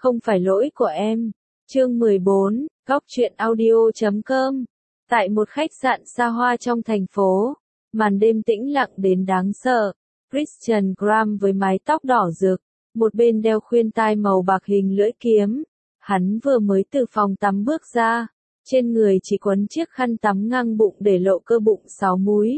Không phải lỗi của em. Chương 14, Góc truyện audio.com. Tại một khách sạn xa hoa trong thành phố, màn đêm tĩnh lặng đến đáng sợ. Christian Graham với mái tóc đỏ rực, một bên đeo khuyên tai màu bạc hình lưỡi kiếm. Hắn vừa mới từ phòng tắm bước ra, trên người chỉ quấn chiếc khăn tắm ngang bụng để lộ cơ bụng 6 múi.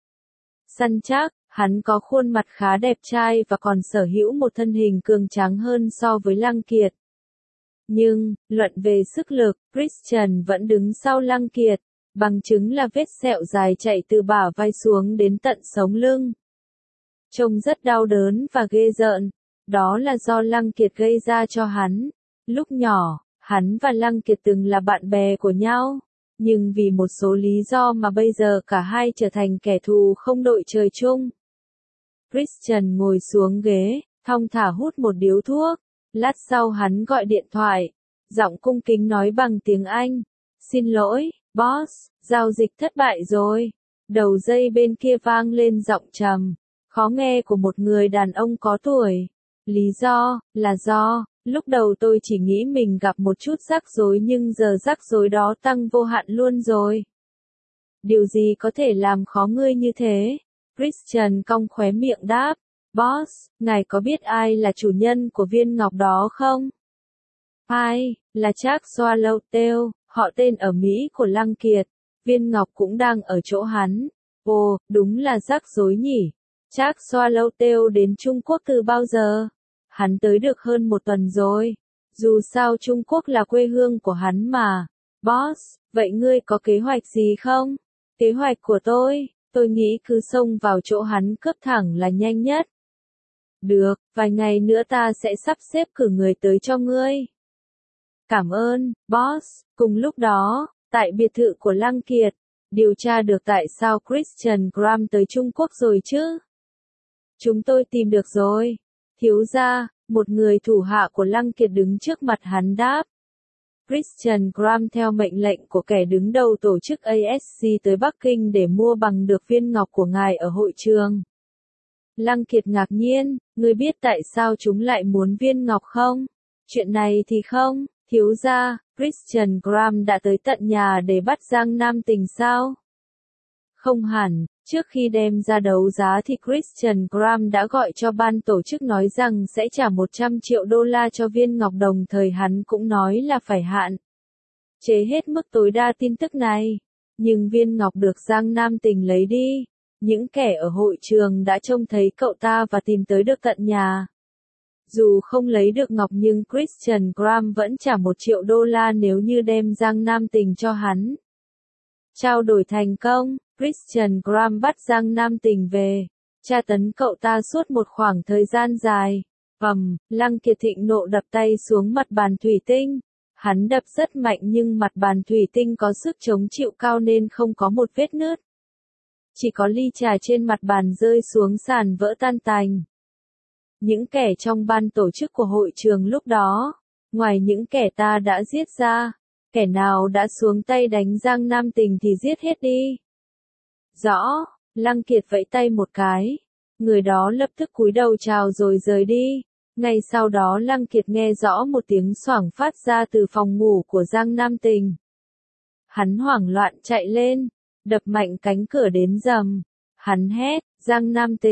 Săn chắc, hắn có khuôn mặt khá đẹp trai và còn sở hữu một thân hình cường tráng hơn so với Lăng Kiệt. Nhưng, luận về sức lực, Christian vẫn đứng sau Lăng Kiệt, bằng chứng là vết sẹo dài chạy từ bả vai xuống đến tận sống lưng. Trông rất đau đớn và ghê rợn, đó là do Lăng Kiệt gây ra cho hắn. Lúc nhỏ, hắn và Lăng Kiệt từng là bạn bè của nhau, nhưng vì một số lý do mà bây giờ cả hai trở thành kẻ thù không đội trời chung. Christian ngồi xuống ghế, thong thả hút một điếu thuốc. Lát sau hắn gọi điện thoại, giọng cung kính nói bằng tiếng Anh. Xin lỗi, boss, giao dịch thất bại rồi. Đầu dây bên kia vang lên giọng trầm, khó nghe của một người đàn ông có tuổi. Lý do, là do, lúc đầu tôi chỉ nghĩ mình gặp một chút rắc rối nhưng giờ rắc rối đó tăng vô hạn luôn rồi. Điều gì có thể làm khó ngươi như thế? Christian cong khóe miệng đáp. Boss, ngài có biết ai là chủ nhân của viên ngọc đó không? Ai, là Jack Swallowtail, họ tên ở Mỹ của Lăng Kiệt. Viên ngọc cũng đang ở chỗ hắn. Ồ, đúng là rắc rối nhỉ. Jack Swallowtail đến Trung Quốc từ bao giờ? Hắn tới được hơn một tuần rồi. Dù sao Trung Quốc là quê hương của hắn mà. Boss, vậy ngươi có kế hoạch gì không? Kế hoạch của tôi nghĩ cứ xông vào chỗ hắn cướp thẳng là nhanh nhất. Được, vài ngày nữa ta sẽ sắp xếp cử người tới cho ngươi. Cảm ơn, boss. Cùng lúc đó, tại biệt thự của Lăng Kiệt, điều tra được tại sao Christian Graham tới Trung Quốc rồi chứ? Chúng tôi tìm được rồi. Thiếu gia, một người thủ hạ của Lăng Kiệt đứng trước mặt hắn đáp. Christian Graham theo mệnh lệnh của kẻ đứng đầu tổ chức ASC tới Bắc Kinh để mua bằng được viên ngọc của ngài ở hội trường. Lăng Kiệt ngạc nhiên, ngươi biết tại sao chúng lại muốn viên ngọc không? Chuyện này thì không, thiếu gia, Christian Graham đã tới tận nhà để bắt Giang Nam Tình sao? Không hẳn, trước khi đem ra đấu giá thì Christian Graham đã gọi cho ban tổ chức nói rằng sẽ trả 100 triệu đô la cho viên ngọc, đồng thời hắn cũng nói là phải hạn chế hết mức tối đa tin tức này. Nhưng viên ngọc được Giang Nam Tình lấy đi. Những kẻ ở hội trường đã trông thấy cậu ta và tìm tới được tận nhà. Dù không lấy được ngọc nhưng Christian Graham vẫn trả 1 triệu đô la nếu như đem Giang Nam Tình cho hắn. Trao đổi thành công, Christian Graham bắt Giang Nam Tình về, tra tấn cậu ta suốt một khoảng thời gian dài. Lăng Kiệt thịnh nộ đập tay xuống mặt bàn thủy tinh. Hắn đập rất mạnh nhưng mặt bàn thủy tinh có sức chống chịu cao nên không có một vết nứt. Chỉ có ly trà trên mặt bàn rơi xuống sàn vỡ tan tành. Những kẻ trong ban tổ chức của hội trường lúc đó, ngoài những kẻ ta đã giết ra, kẻ nào đã xuống tay đánh Giang Nam Tình thì giết hết đi. Rõ, Lăng Kiệt vẫy tay một cái. Người đó lập tức cúi đầu chào rồi rời đi. Ngay sau đó Lăng Kiệt nghe rõ một tiếng xoảng phát ra từ phòng ngủ của Giang Nam Tình. Hắn hoảng loạn chạy lên, đập mạnh cánh cửa đến rầm. Hắn hét, Giang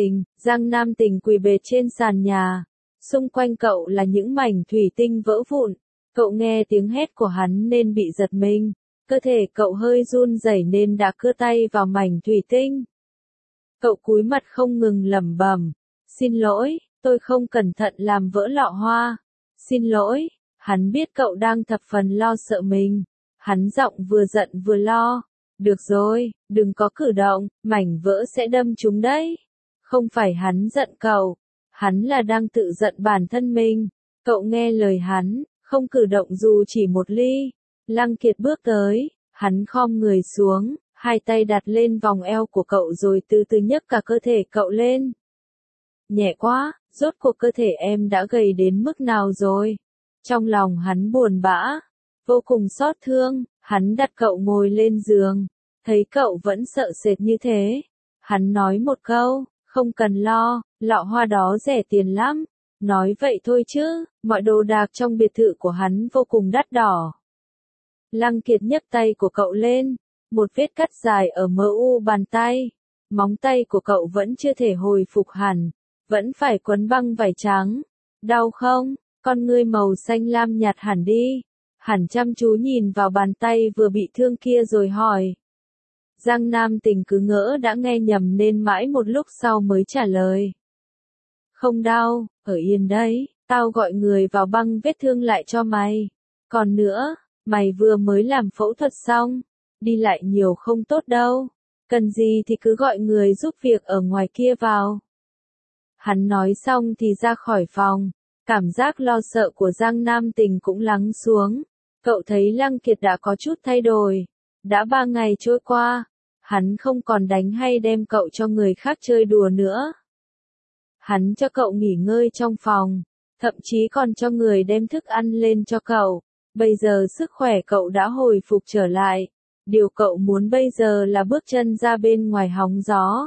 Nam Tình quỳ bệt trên sàn nhà. Xung quanh cậu là những mảnh thủy tinh vỡ vụn. Cậu nghe tiếng hét của hắn nên bị giật mình. Cơ thể cậu hơi run rẩy nên đã cưa tay vào mảnh thủy tinh. Cậu cúi mặt không ngừng lẩm bẩm. Xin lỗi, tôi không cẩn thận làm vỡ lọ hoa. Xin lỗi, hắn biết cậu đang thập phần lo sợ mình. Hắn giọng vừa giận vừa lo. Được rồi, đừng có cử động, mảnh vỡ sẽ đâm chúng đấy. Không phải hắn giận cậu, hắn là đang tự giận bản thân mình. Cậu nghe lời hắn, không cử động dù chỉ một ly. Lăng Kiệt bước tới, hắn khom người xuống, hai tay đặt lên vòng eo của cậu rồi từ từ nhấc cả cơ thể cậu lên. Nhẹ quá, rốt cuộc cơ thể em đã gầy đến mức nào rồi? Trong lòng hắn buồn bã, vô cùng xót thương, hắn đặt cậu ngồi lên giường. Thấy cậu vẫn sợ sệt như thế, hắn nói một câu, không cần lo, lọ hoa đó rẻ tiền lắm. Nói vậy thôi chứ, mọi đồ đạc trong biệt thự của hắn vô cùng đắt đỏ. Lăng Kiệt nhấc tay của cậu lên, một vết cắt dài ở mu bàn tay. Móng tay của cậu vẫn chưa thể hồi phục hẳn, vẫn phải quấn băng vải trắng. Đau không? Con ngươi màu xanh lam nhạt hẳn đi. Hẳn chăm chú nhìn vào bàn tay vừa bị thương kia rồi hỏi. Giang Nam Tình cứ ngỡ đã nghe nhầm nên mãi một lúc sau mới trả lời. Không đau, ở yên đấy, tao gọi người vào băng vết thương lại cho mày. Còn nữa, mày vừa mới làm phẫu thuật xong, đi lại nhiều không tốt đâu. Cần gì thì cứ gọi người giúp việc ở ngoài kia vào. Hắn nói xong thì ra khỏi phòng, cảm giác lo sợ của Giang Nam Tình cũng lắng xuống. Cậu thấy Lăng Kiệt đã có chút thay đổi. Đã 3 ngày trôi qua, hắn không còn đánh hay đem cậu cho người khác chơi đùa nữa. Hắn cho cậu nghỉ ngơi trong phòng, thậm chí còn cho người đem thức ăn lên cho cậu. Bây giờ sức khỏe cậu đã hồi phục trở lại. Điều cậu muốn bây giờ là bước chân ra bên ngoài hóng gió.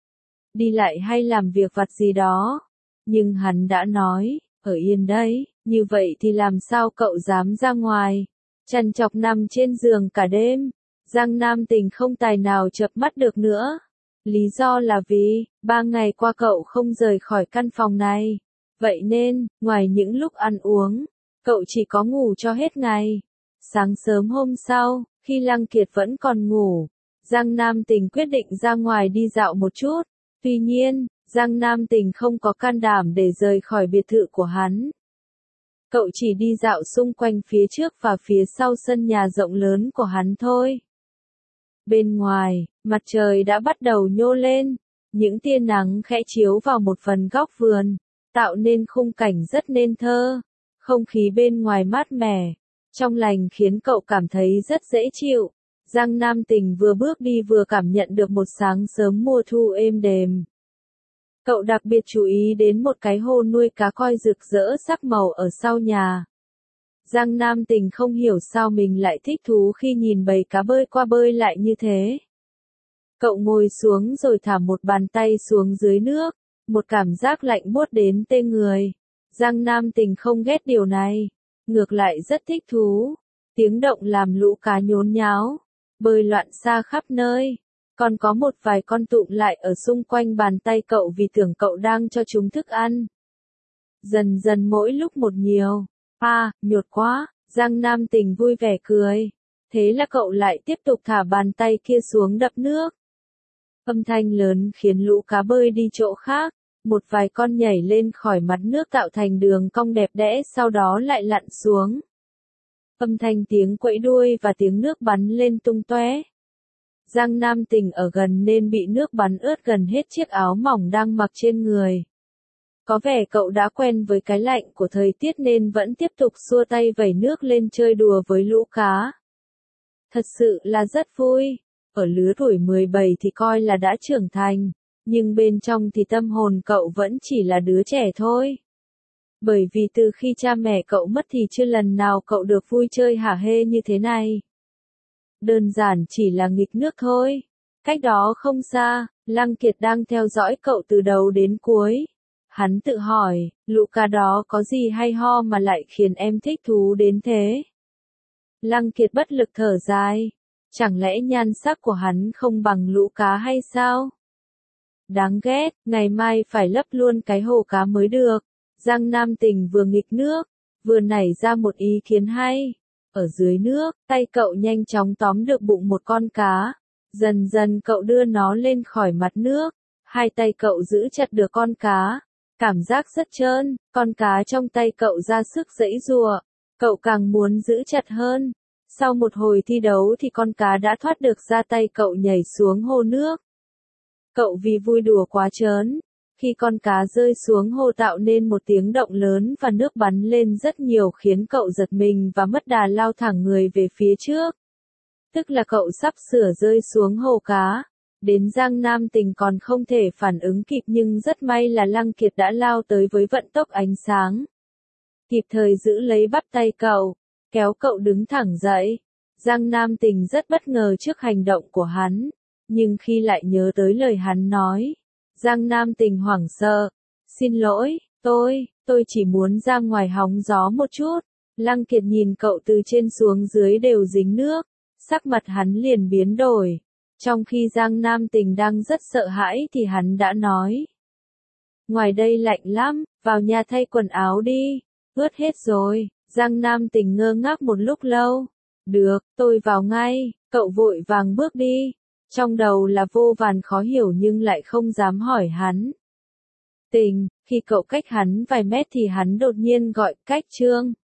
Đi lại hay làm việc vặt gì đó. Nhưng hắn đã nói, ở yên đấy, như vậy thì làm sao cậu dám ra ngoài. Trằn trọc nằm trên giường cả đêm. Giang Nam Tình không tài nào chợp mắt được nữa. Lý do là vì, 3 ngày qua cậu không rời khỏi căn phòng này. Vậy nên, ngoài những lúc ăn uống, cậu chỉ có ngủ cho hết ngày. Sáng sớm hôm sau, khi Lăng Kiệt vẫn còn ngủ, Giang Nam Tình quyết định ra ngoài đi dạo một chút. Tuy nhiên, Giang Nam Tình không có can đảm để rời khỏi biệt thự của hắn. Cậu chỉ đi dạo xung quanh phía trước và phía sau sân nhà rộng lớn của hắn thôi. Bên ngoài, mặt trời đã bắt đầu nhô lên, những tia nắng khẽ chiếu vào một phần góc vườn, tạo nên khung cảnh rất nên thơ. Không khí bên ngoài mát mẻ, trong lành khiến cậu cảm thấy rất dễ chịu. Giang Nam Tình vừa bước đi vừa cảm nhận được một sáng sớm mùa thu êm đềm. Cậu đặc biệt chú ý đến một cái hồ nuôi cá koi rực rỡ sắc màu ở sau nhà. Giang Nam Tình không hiểu sao mình lại thích thú khi nhìn bầy cá bơi qua bơi lại như thế. Cậu ngồi xuống rồi thả một bàn tay xuống dưới nước, một cảm giác lạnh buốt đến tê người. Giang Nam Tình không ghét điều này, ngược lại rất thích thú. Tiếng động làm lũ cá nhốn nháo, bơi loạn xa khắp nơi. Còn có một vài con tụm lại ở xung quanh bàn tay cậu vì tưởng cậu đang cho chúng thức ăn. Dần dần mỗi lúc một nhiều. Nhột quá, Giang Nam Tình vui vẻ cười. Thế là cậu lại tiếp tục thả bàn tay kia xuống đập nước. Âm thanh lớn khiến lũ cá bơi đi chỗ khác. Một vài con nhảy lên khỏi mặt nước tạo thành đường cong đẹp đẽ sau đó lại lặn xuống. Âm thanh tiếng quẫy đuôi và tiếng nước bắn lên tung tóe. Giang Nam Tình ở gần nên bị nước bắn ướt gần hết chiếc áo mỏng đang mặc trên người. Có vẻ cậu đã quen với cái lạnh của thời tiết nên vẫn tiếp tục xua tay vẩy nước lên chơi đùa với lũ cá. Thật sự là rất vui. Ở lứa tuổi 17 thì coi là đã trưởng thành, nhưng bên trong thì tâm hồn cậu vẫn chỉ là đứa trẻ thôi. Bởi vì từ khi cha mẹ cậu mất thì chưa lần nào cậu được vui chơi hả hê như thế này. Đơn giản chỉ là nghịch nước thôi. Cách đó không xa, Lăng Kiệt đang theo dõi cậu từ đầu đến cuối. Hắn tự hỏi, lũ cá đó có gì hay ho mà lại khiến em thích thú đến thế? Lăng Kiệt bất lực thở dài. Chẳng lẽ nhan sắc của hắn không bằng lũ cá hay sao? Đáng ghét, ngày mai phải lấp luôn cái hồ cá mới được. Giang Nam Tình vừa nghịch nước, vừa nảy ra một ý kiến hay. Ở dưới nước, tay cậu nhanh chóng tóm được bụng một con cá. Dần dần cậu đưa nó lên khỏi mặt nước. Hai tay cậu giữ chặt được con cá. Cảm giác rất trơn, con cá trong tay cậu ra sức giãy giụa. Cậu càng muốn giữ chặt hơn. Sau một hồi thi đấu thì con cá đã thoát được ra tay cậu nhảy xuống hồ nước. Cậu vì vui đùa quá trớn. Khi con cá rơi xuống hồ tạo nên một tiếng động lớn và nước bắn lên rất nhiều khiến cậu giật mình và mất đà lao thẳng người về phía trước. Tức là cậu sắp sửa rơi xuống hồ cá. Đến Giang Nam Tình còn không thể phản ứng kịp nhưng rất may là Lăng Kiệt đã lao tới với vận tốc ánh sáng. Kịp thời giữ lấy bắp tay cậu, kéo cậu đứng thẳng dậy. Giang Nam Tình rất bất ngờ trước hành động của hắn, nhưng khi lại nhớ tới lời hắn nói, Giang Nam Tình hoảng sợ. Xin lỗi, tôi chỉ muốn ra ngoài hóng gió một chút. Lăng Kiệt nhìn cậu từ trên xuống dưới đều dính nước, sắc mặt hắn liền biến đổi. Trong khi Giang Nam Tình đang rất sợ hãi thì hắn đã nói. Ngoài đây lạnh lắm, vào nhà thay quần áo đi, ướt hết rồi. Giang Nam Tình ngơ ngác một lúc lâu. Được, tôi vào ngay, cậu vội vàng bước đi. Trong đầu là vô vàn khó hiểu nhưng lại không dám hỏi hắn. Tình, khi cậu cách hắn vài mét thì hắn đột nhiên gọi, Cách Trương.